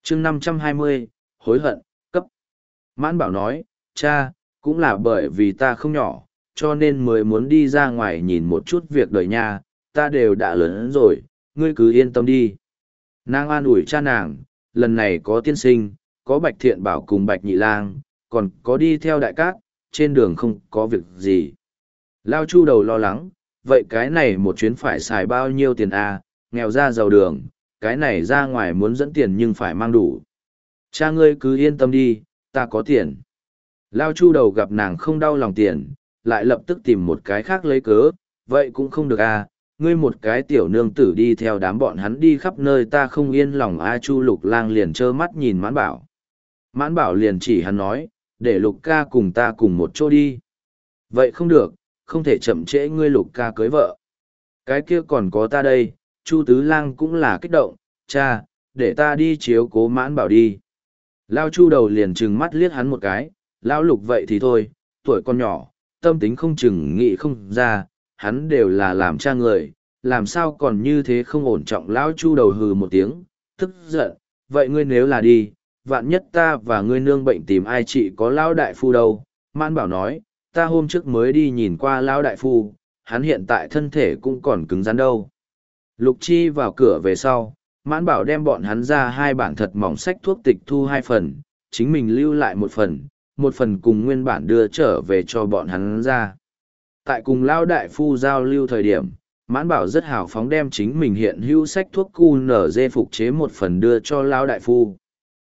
chương 520, hối hận, cấp. Mãn Bảo nói, cha, cũng là bởi vì ta không nhỏ, cho nên mới muốn đi ra ngoài nhìn một chút việc đời nha, ta đều đã lớn rồi, ngươi cứ yên tâm đi. Nàng an ủi cha nàng, lần này có tiên sinh, có Bạch Thiện Bảo cùng Bạch Nhị Lang, còn có đi theo đại cát, trên đường không có việc gì. Lao Chu đầu lo lắng, vậy cái này một chuyến phải xài bao nhiêu tiền à, nghèo ra giàu đường, cái này ra ngoài muốn dẫn tiền nhưng phải mang đủ. Cha ngươi cứ yên tâm đi, ta có tiền. Lao Chu đầu gặp nàng không đau lòng tiền, lại lập tức tìm một cái khác lấy cớ, vậy cũng không được à, ngươi một cái tiểu nương tử đi theo đám bọn hắn đi khắp nơi ta không yên lòng a. Chu Lục Lang liền trơ mắt nhìn Mãn Bảo. Mãn Bảo liền chỉ hắn nói, để Lục ca cùng ta cùng một chỗ đi. Vậy không được, không thể chậm trễ ngươi Lục ca cưới vợ. Cái kia còn có ta đây, Chu Tứ Lang cũng là kích động, cha, để ta đi chiếu cố Mãn Bảo đi. Lao Chu đầu liền trừng mắt liếc hắn một cái, Lão Lục vậy thì thôi, tuổi con nhỏ, tâm tính không chừng nghĩ không ra, hắn đều là làm cha người, làm sao còn như thế không ổn trọng. Lão Chu đầu hừ một tiếng, tức giận, vậy ngươi nếu là đi, vạn nhất ta và ngươi nương bệnh tìm ai trị có Lão đại phu đâu. Mãn Bảo nói, ta hôm trước mới đi nhìn qua Lão đại phu, hắn hiện tại thân thể cũng còn cứng rắn đâu. Lục Chi vào cửa về sau, Mãn Bảo đem bọn hắn ra hai bản thật mỏng sách thuốc tịch thu hai phần, chính mình lưu lại một phần cùng nguyên bản đưa trở về cho bọn hắn ra. Tại cùng Lão đại phu giao lưu thời điểm, Mãn Bảo rất hào phóng đem chính mình hiện hữu sách thuốc QNZ phục chế một phần đưa cho Lão đại phu.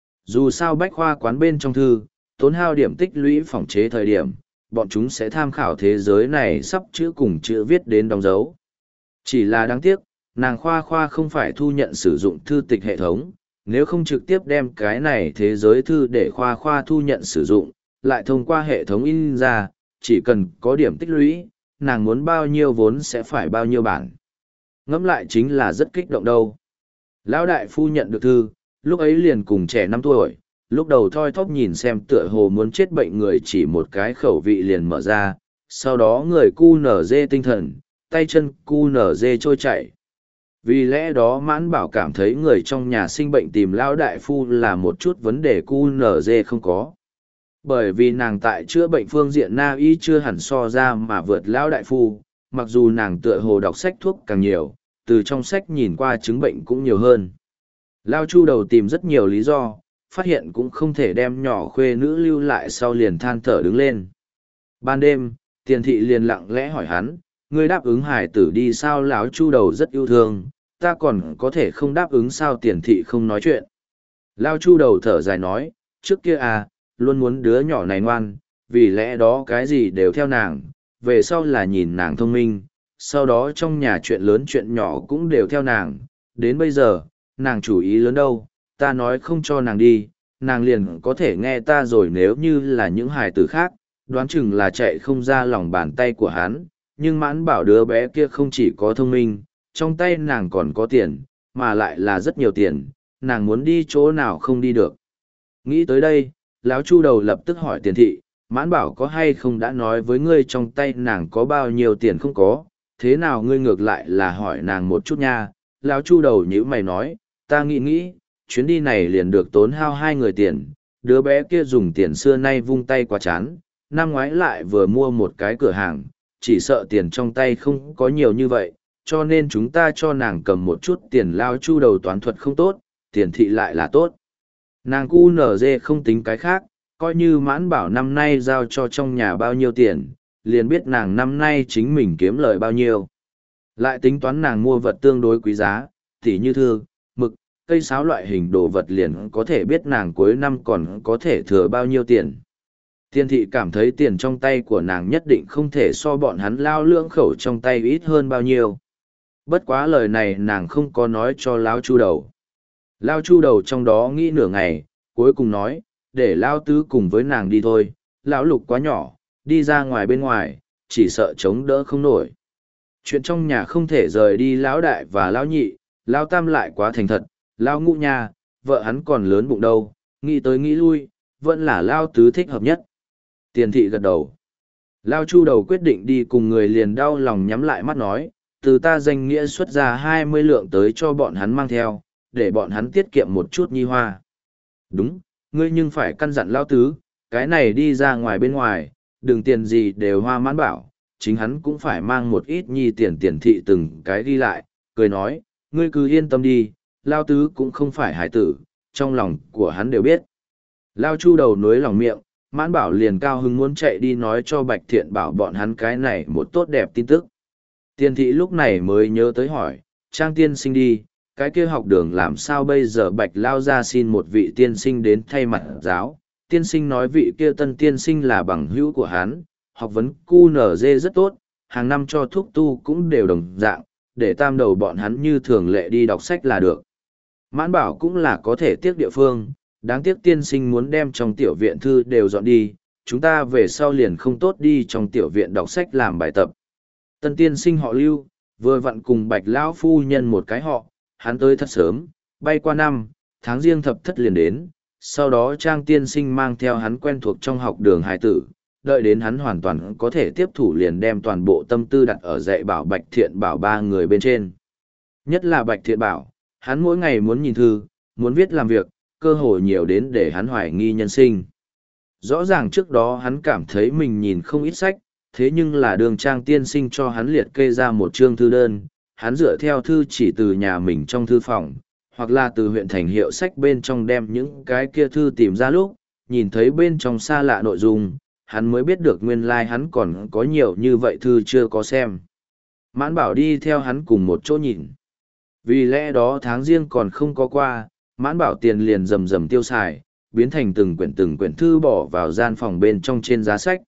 Dù sao bách khoa quán bên trong thư, tốn hao điểm tích lũy phỏng chế thời điểm, bọn chúng sẽ tham khảo thế giới này sắp chữ cùng chữ viết đến đóng dấu. Chỉ là đáng tiếc, nàng khoa không phải thu nhận sử dụng thư tịch hệ thống, nếu không trực tiếp đem cái này thế giới thư để khoa thu nhận sử dụng, lại thông qua hệ thống in ra, chỉ cần có điểm tích lũy, nàng muốn bao nhiêu vốn sẽ phải bao nhiêu bản. Ngẫm lại chính là rất kích động đâu. Lão đại phu nhận được thư, lúc ấy liền cùng trẻ 5 tuổi, lúc đầu thoi thóp nhìn xem tựa hồ muốn chết bệnh người chỉ một cái khẩu vị liền mở ra, sau đó người cu nở dê tinh thần, tay chân cu nở dê trôi chảy. Vì lẽ đó Mãn Bảo cảm thấy người trong nhà sinh bệnh tìm Lão đại phu là một chút vấn đề cu nở dê không có. Bởi vì nàng tại chữa bệnh phương diện na y chưa hẳn so ra mà vượt Lão đại phu, mặc dù nàng tựa hồ đọc sách thuốc càng nhiều, từ trong sách nhìn qua chứng bệnh cũng nhiều hơn. Lao Chu đầu tìm rất nhiều lý do, phát hiện cũng không thể đem nhỏ khuê nữ lưu lại sau liền than thở đứng lên. Ban đêm, Tiền Thị liền lặng lẽ hỏi hắn, ngươi đáp ứng hải tử đi sao? Lão Chu đầu rất yêu thương, ta còn có thể không đáp ứng sao? Tiền Thị không nói chuyện. Lao Chu đầu thở dài nói, trước kia à, luôn muốn đứa nhỏ này ngoan, vì lẽ đó cái gì đều theo nàng, về sau là nhìn nàng thông minh, sau đó trong nhà chuyện lớn chuyện nhỏ cũng đều theo nàng, đến bây giờ, nàng chủ ý lớn đâu, ta nói không cho nàng đi, nàng liền có thể nghe ta rồi. Nếu như là những hài tử khác, đoán chừng là chạy không ra lòng bàn tay của hắn, nhưng Mãn Bảo đứa bé kia không chỉ có thông minh, trong tay nàng còn có tiền, mà lại là rất nhiều tiền, nàng muốn đi chỗ nào không đi được. Nghĩ tới đây, Lão Chu đầu lập tức hỏi Tiền Thị, Mãn Bảo có hay không đã nói với ngươi trong tay nàng có bao nhiêu tiền không có, thế nào ngươi ngược lại là hỏi nàng một chút nha. Lão Chu đầu nhíu mày nói, ta nghĩ, chuyến đi này liền được tốn hao hai người tiền, đứa bé kia dùng tiền xưa nay vung tay quá chán, năm ngoái lại vừa mua một cái cửa hàng, chỉ sợ tiền trong tay không có nhiều như vậy, cho nên chúng ta cho nàng cầm một chút tiền. Lao Chu đầu toán thuật không tốt, Tiền Thị lại là tốt. Nàng cu nở dê không tính cái khác, coi như Mãn Bảo năm nay giao cho trong nhà bao nhiêu tiền, liền biết nàng năm nay chính mình kiếm lời bao nhiêu. Lại tính toán nàng mua vật tương đối quý giá, tỉ như thư, mực, cây sáo loại hình đồ vật, liền có thể biết nàng cuối năm còn có thể thừa bao nhiêu tiền. Tiền Thị cảm thấy tiền trong tay của nàng nhất định không thể so bọn hắn Lao lưỡng khẩu trong tay ít hơn bao nhiêu. Bất quá lời này nàng không có nói cho Lao Chu đầu. Lao Chu đầu trong đó nghĩ nửa ngày, cuối cùng nói, để Lao Tứ cùng với nàng đi thôi, Lão Lục quá nhỏ, đi ra ngoài bên ngoài, chỉ sợ chống đỡ không nổi. Chuyện trong nhà không thể rời đi Lão Đại và Lão Nhị, Lão Tam lại quá thành thật, Lão Ngũ nha, vợ hắn còn lớn bụng đâu, nghĩ tới nghĩ lui, vẫn là Lão Tứ thích hợp nhất. Tiền Thị gật đầu. Lao Chu đầu quyết định đi cùng người, liền đau lòng nhắm lại mắt nói, từ ta danh nghĩa xuất ra 20 lượng tới cho bọn hắn mang theo, để bọn hắn tiết kiệm một chút nhi hoa. Đúng, ngươi nhưng phải căn dặn lao tứ, cái này đi ra ngoài bên ngoài, đừng tiền gì đều hoa mãn bảo, chính hắn cũng phải mang một ít nhi tiền thị từng cái đi lại, cười nói, ngươi cứ yên tâm đi, lao tứ cũng không phải hải tử, trong lòng của hắn đều biết. Lao Chu đầu nối lòng miệng, mãn bảo liền cao hứng muốn chạy đi nói cho Bạch Thiện bảo bọn hắn cái này một tốt đẹp tin tức. Tiên thị lúc này mới nhớ tới hỏi, Trang tiên sinh đi, cái kia học đường làm sao bây giờ Bạch Lao ra xin một vị tiên sinh đến thay mặt giáo. Tiên sinh nói vị kia tân tiên sinh là bằng hữu của hắn, học vấn QNZ rất tốt, hàng năm cho thuốc tu cũng đều đồng dạng, để tam đầu bọn hắn như thường lệ đi đọc sách là được. Mãn bảo cũng là có thể tiếc địa phương, đáng tiếc tiên sinh muốn đem trong tiểu viện thư đều dọn đi, chúng ta về sau liền không tốt đi trong tiểu viện đọc sách làm bài tập. Tân tiên sinh họ Lưu, vừa vặn cùng Bạch lão phu nhân một cái họ, hắn tới thật sớm, bay qua năm, tháng riêng thập thất liền đến, sau đó Trang tiên sinh mang theo hắn quen thuộc trong học đường hài tử, đợi đến hắn hoàn toàn có thể tiếp thủ liền đem toàn bộ tâm tư đặt ở dạy bảo Bạch Thiện bảo ba người bên trên. Nhất là Bạch Thiện bảo, hắn mỗi ngày muốn nhìn thư, muốn viết làm việc, cơ hội nhiều đến để hắn hoài nghi nhân sinh. Rõ ràng trước đó hắn cảm thấy mình nhìn không ít sách, thế nhưng là đường Trang tiên sinh cho hắn liệt kê ra một chương thư đơn, hắn dựa theo thư chỉ từ nhà mình trong thư phòng, hoặc là từ huyện thành hiệu sách bên trong đem những cái kia thư tìm ra lúc, nhìn thấy bên trong xa lạ nội dung, hắn mới biết được nguyên lai hắn còn có nhiều như vậy thư chưa có xem. Mãn bảo đi theo hắn cùng một chỗ nhìn. Vì lẽ đó tháng riêng còn không có qua, mãn bảo tiền liền rầm rầm tiêu xài, biến thành từng quyển thư bỏ vào gian phòng bên trong trên giá sách.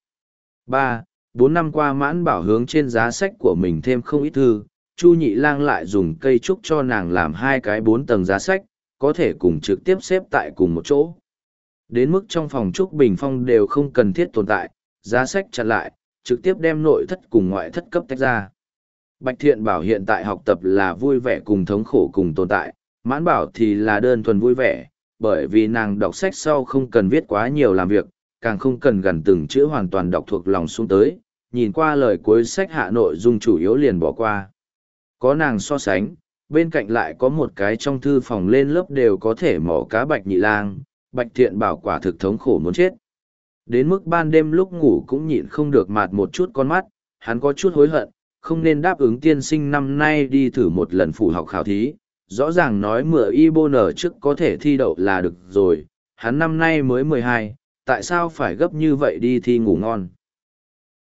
3-4 năm qua mãn bảo hướng trên giá sách của mình thêm không ít thư, Chu Nhị Lang lại dùng cây trúc cho nàng làm 2 cái 4 tầng giá sách, có thể cùng trực tiếp xếp tại cùng một chỗ. Đến mức trong phòng trúc bình phong đều không cần thiết tồn tại, giá sách chặn lại, trực tiếp đem nội thất cùng ngoại thất cấp tách ra. Bạch Thiện bảo hiện tại học tập là vui vẻ cùng thống khổ cùng tồn tại, mãn bảo thì là đơn thuần vui vẻ, bởi vì nàng đọc sách sau không cần viết quá nhiều làm việc, càng không cần gần từng chữ hoàn toàn đọc thuộc lòng xuống tới, nhìn qua lời cuối sách hạ nội dung chủ yếu liền bỏ qua. Có nàng so sánh, bên cạnh lại có một cái trong thư phòng lên lớp đều có thể mỏ cá Bạch Nhị Lang, Bạch Thiện bảo quả thực thống khổ muốn chết. Đến mức ban đêm lúc ngủ cũng nhịn không được mạt một chút con mắt, hắn có chút hối hận, không nên đáp ứng tiên sinh năm nay đi thử một lần phủ học khảo thí. Rõ ràng nói mửa y bô nở trước có thể thi đậu là được rồi, hắn năm nay mới 12, tại sao phải gấp như vậy đi thi ngủ ngon.